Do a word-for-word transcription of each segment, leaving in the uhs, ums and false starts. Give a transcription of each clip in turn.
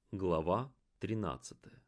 Глава тринадцатая.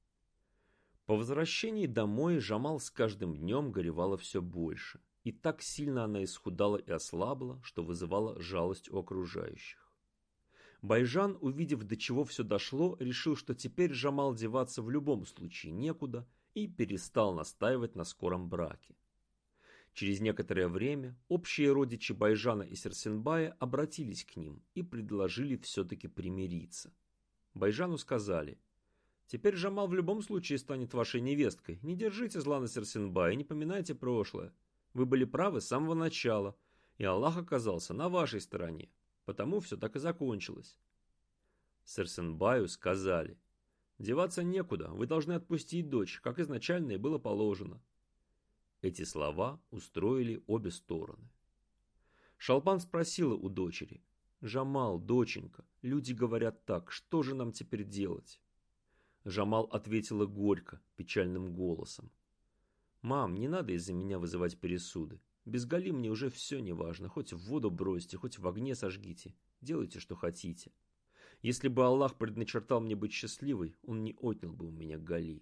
По возвращении домой Жамал с каждым днем горевала все больше, и так сильно она исхудала и ослабла, что вызывала жалость у окружающих. Байжан, увидев, до чего все дошло, решил, что теперь Жамал деваться в любом случае некуда, и перестал настаивать на скором браке. Через некоторое время общие родичи Байжана и Серсенбая обратились к ним и предложили все-таки примириться. Байжану сказали: «Теперь Жамал в любом случае станет вашей невесткой. Не держите зла на Серсенбая и не поминайте прошлое. Вы были правы с самого начала, и Аллах оказался на вашей стороне. Потому все так и закончилось». Серсенбаю сказали: «Деваться некуда, вы должны отпустить дочь, как изначально и было положено». Эти слова устроили обе стороны. Шалпан спросила у дочери: «Жамал, доченька, люди говорят так, что же нам теперь делать?» Жамал ответила горько, печальным голосом: «Мам, не надо из-за меня вызывать пересуды. Без Гали мне уже все не важно, хоть в воду бросьте, хоть в огне сожгите, делайте, что хотите. Если бы Аллах предначертал мне быть счастливой, он не отнял бы у меня Гали».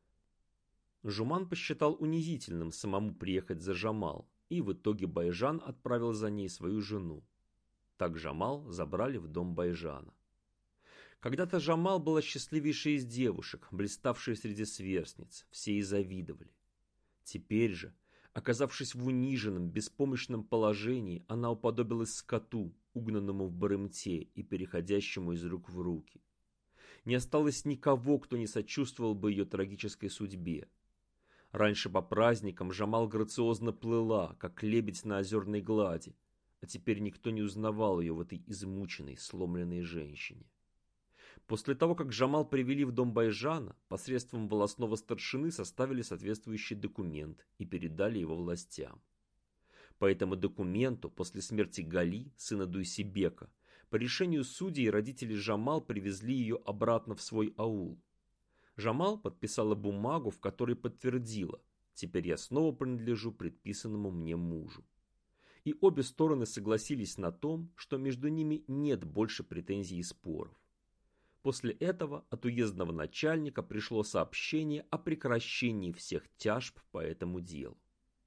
Жуман посчитал унизительным самому приехать за Жамал, и в итоге Байжан отправил за ней свою жену. Так Жамал забрали в дом Байжана. Когда-то Жамал была счастливейшей из девушек, блиставшей среди сверстниц, все ей завидовали. Теперь же, оказавшись в униженном, беспомощном положении, она уподобилась скоту, угнанному в Барымте и переходящему из рук в руки. Не осталось никого, кто не сочувствовал бы ее трагической судьбе. Раньше по праздникам Жамал грациозно плыла, как лебедь на озерной глади, а теперь никто не узнавал ее в этой измученной, сломленной женщине. После того, как Жамал привели в дом Байжана, посредством волосного старшины составили соответствующий документ и передали его властям. По этому документу, после смерти Гали, сына Дуйсибека, по решению судей родители Жамал привезли ее обратно в свой аул. Жамал подписала бумагу, в которой подтвердила: «Теперь я снова принадлежу предписанному мне мужу». И обе стороны согласились на том, что между ними нет больше претензий и споров. После этого от уездного начальника пришло сообщение о прекращении всех тяжб по этому делу.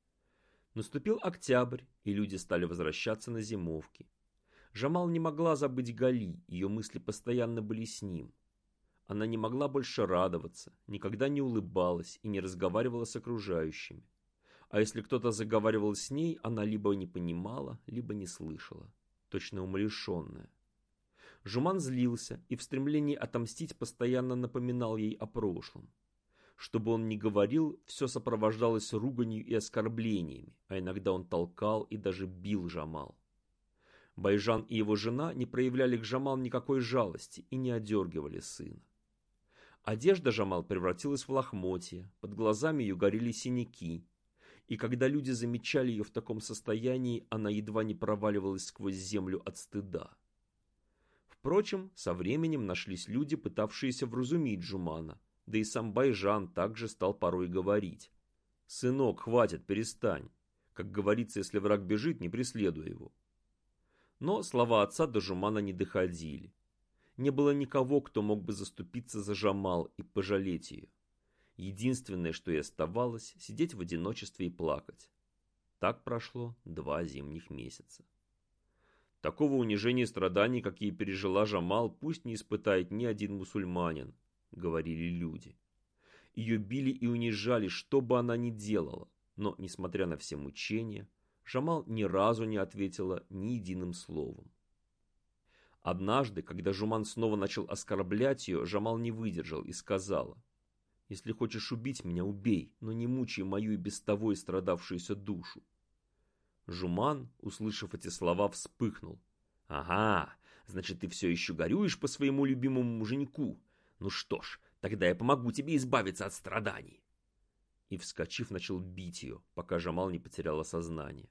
Наступил октябрь, и люди стали возвращаться на зимовки. Жамал не могла забыть Гали, ее мысли постоянно были с ним. Она не могла больше радоваться, никогда не улыбалась и не разговаривала с окружающими. А если кто-то заговаривал с ней, она либо не понимала, либо не слышала, точно умалишенная. Жуман злился и в стремлении отомстить постоянно напоминал ей о прошлом. Что бы он ни говорил, все сопровождалось руганью и оскорблениями, а иногда он толкал и даже бил Жамал. Байжан и его жена не проявляли к Жамал никакой жалости и не одергивали сына. Одежда Жамал превратилась в лохмотья, под глазами ее горели синяки, и когда люди замечали ее в таком состоянии, она едва не проваливалась сквозь землю от стыда. Впрочем, со временем нашлись люди, пытавшиеся вразумить Жумана, да и сам Байжан также стал порой говорить: «Сынок, хватит, перестань. Как говорится, если враг бежит, не преследуй его». Но слова отца до Жумана не доходили. Не было никого, кто мог бы заступиться за Жамал и пожалеть ее. Единственное, что ей оставалось, сидеть в одиночестве и плакать. Так прошло два зимних месяца. Такого унижения и страданий, какие пережила Жамал, пусть не испытает ни один мусульманин, говорили люди. Ее били и унижали, что бы она ни делала, но, несмотря на все мучения, Жамал ни разу не ответила ни единым словом. Однажды, когда Жуман снова начал оскорблять ее, Жамал не выдержал и сказала: «Если хочешь убить меня, убей, но не мучай мою и без того истрадавшуюся душу». Жуман, услышав эти слова, вспыхнул. «Ага, значит, ты все еще горюешь по своему любимому муженьку. Ну что ж, тогда я помогу тебе избавиться от страданий». И, вскочив, начал бить ее, пока Жамал не потеряла сознание.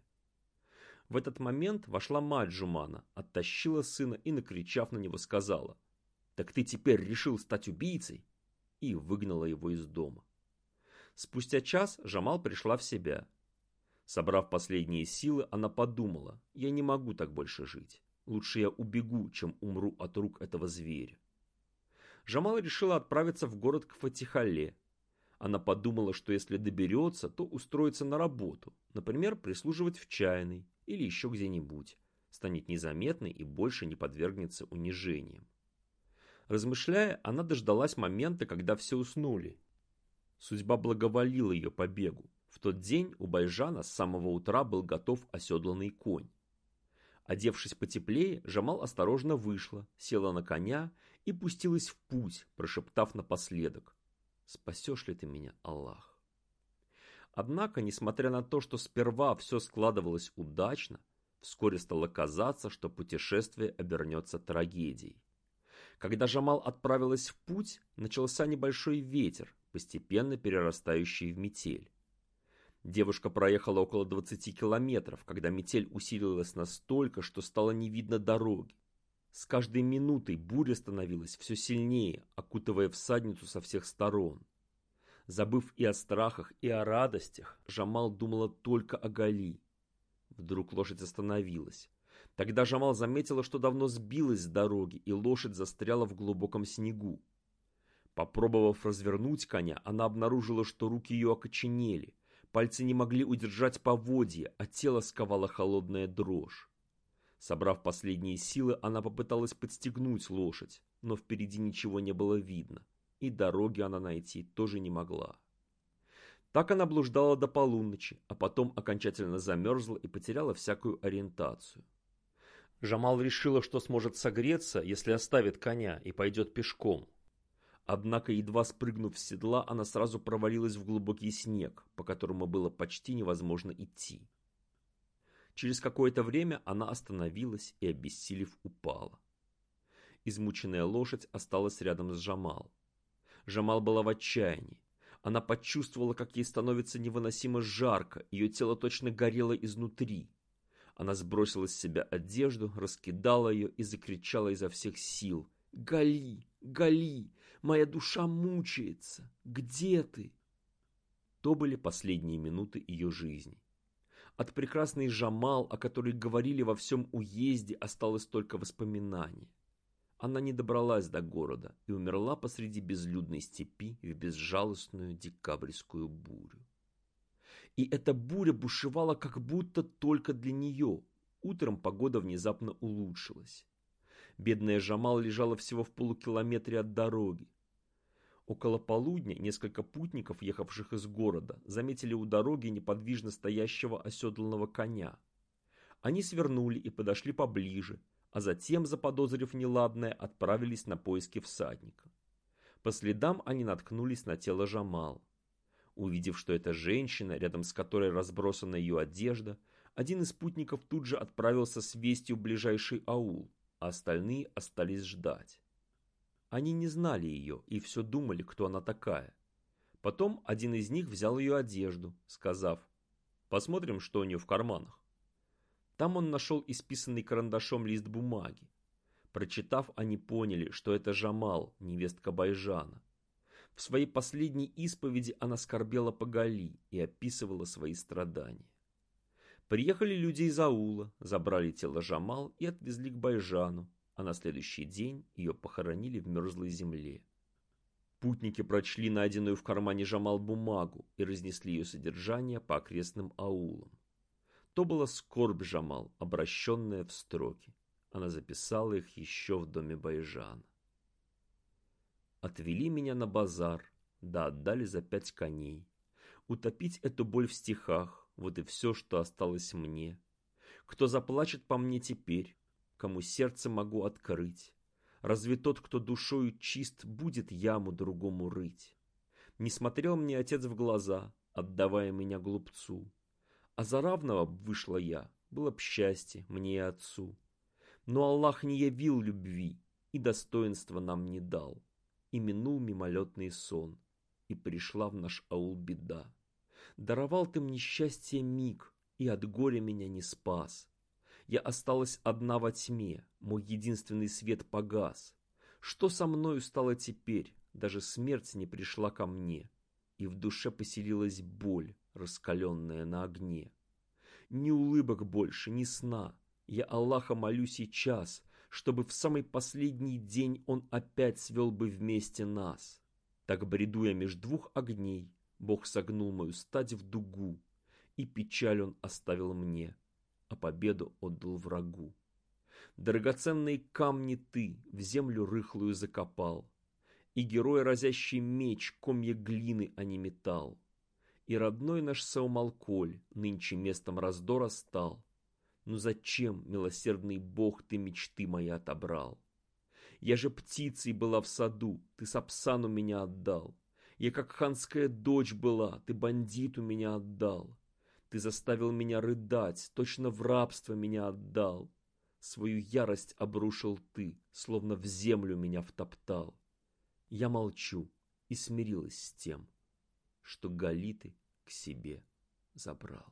В этот момент вошла мать Жумана, оттащила сына и, накричав на него, сказала: «Так ты теперь решил стать убийцей?» и выгнала его из дома. Спустя час Жамал пришла в себя. Собрав последние силы, она подумала: «Я не могу так больше жить. Лучше я убегу, чем умру от рук этого зверя». Жамал решила отправиться в город к Фатихалле. Она подумала, что если доберется, то устроится на работу, например, прислуживать в чайной или еще где-нибудь, станет незаметной и больше не подвергнется унижениям. Размышляя, она дождалась момента, когда все уснули. Судьба благоволила ее побегу. В тот день у Байжана с самого утра был готов оседланный конь. Одевшись потеплее, Жамал осторожно вышла, села на коня и пустилась в путь, прошептав напоследок: «Спасешь ли ты меня, Аллах?» Однако, несмотря на то, что сперва все складывалось удачно, вскоре стало казаться, что путешествие обернется трагедией. Когда Жамал отправилась в путь, начался небольшой ветер, постепенно перерастающий в метель. Девушка проехала около двадцати километров, когда метель усилилась настолько, что стало не видно дороги. С каждой минутой буря становилась все сильнее, окутывая всадницу со всех сторон. Забыв и о страхах, и о радостях, Жамал думала только о Гали. Вдруг лошадь остановилась. Тогда Жамал заметила, что давно сбилась с дороги, и лошадь застряла в глубоком снегу. Попробовав развернуть коня, она обнаружила, что руки ее окоченели, пальцы не могли удержать поводья, а тело сковала холодная дрожь. Собрав последние силы, она попыталась подстегнуть лошадь, но впереди ничего не было видно, и дороги она найти тоже не могла. Так она блуждала до полуночи, а потом окончательно замерзла и потеряла всякую ориентацию. Жамал решила, что сможет согреться, если оставит коня и пойдет пешком. Однако, едва спрыгнув с седла, она сразу провалилась в глубокий снег, по которому было почти невозможно идти. Через какое-то время она остановилась и, обессилев, упала. Измученная лошадь осталась рядом с Жамал. Жамал была в отчаянии. Она почувствовала, как ей становится невыносимо жарко, ее тело точно горело изнутри. Она сбросила с себя одежду, раскидала ее и закричала изо всех сил: «Гали! Гали! Моя душа мучается! Где ты?» То были последние минуты ее жизни. От прекрасной Жамал, о которой говорили во всем уезде, осталось только воспоминание. Она не добралась до города и умерла посреди безлюдной степи в безжалостную декабрьскую бурю. И эта буря бушевала как будто только для нее. Утром погода внезапно улучшилась. Бедная Жамал лежала всего в полукилометре от дороги. Около полудня несколько путников, ехавших из города, заметили у дороги неподвижно стоящего оседланного коня. Они свернули и подошли поближе, а затем, заподозрив неладное, отправились на поиски всадника. По следам они наткнулись на тело Жамал. Увидев, что это женщина, рядом с которой разбросана ее одежда, один из путников тут же отправился с вестью в ближайший аул, а остальные остались ждать. Они не знали ее и все думали, кто она такая. Потом один из них взял ее одежду, сказав: «Посмотрим, что у нее в карманах». Там он нашел исписанный карандашом лист бумаги. Прочитав, они поняли, что это Жамал, невестка Байжана. В своей последней исповеди она скорбела по Гали и описывала свои страдания. Приехали люди из аула, забрали тело Жамал и отвезли к Байжану, а на следующий день ее похоронили в мерзлой земле. Путники прочли найденную в кармане Жамал бумагу и разнесли ее содержание по окрестным аулам. То была скорбь Жамал, обращенная в строки. Она записала их еще в доме Байжана. Отвели меня на базар, да отдали за пять коней. Утопить эту боль в стихах, вот и все, что осталось мне. Кто заплачет по мне теперь, кому сердце могу открыть? Разве тот, кто душою чист, будет яму другому рыть? Не смотрел мне отец в глаза, отдавая меня глупцу. А за равного вышла я, было б счастье мне и отцу. Но Аллах не явил любви и достоинства нам не дал. И минул мимолетный сон, и пришла в наш аул беда. Даровал ты мне счастье миг, и от горя меня не спас. Я осталась одна во тьме, мой единственный свет погас. Что со мною стало теперь, даже смерть не пришла ко мне, и в душе поселилась боль, раскаленная на огне. Ни улыбок больше, ни сна, я Аллаха молю сейчас, чтобы в самый последний день он опять свел бы вместе нас. Так, бредуя меж двух огней, Бог согнул мою стать в дугу, и печаль он оставил мне, а победу отдал врагу. Драгоценные камни ты в землю рыхлую закопал, и герой, разящий меч, комья глины, а не металл. И родной наш Саумалколь нынче местом раздора стал. Ну зачем, милосердный Бог, ты мечты мои отобрал? Я же птицей была в саду, ты Сапсану меня отдал. Я как ханская дочь была, ты бандиту меня отдал. Ты заставил меня рыдать, точно в рабство меня отдал. Свою ярость обрушил ты, словно в землю меня втоптал. Я молчу и смирилась с тем, что галиты к себе забрал.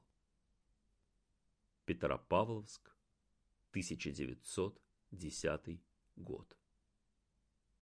Петропавловск, тысяча девятьсот десятый год.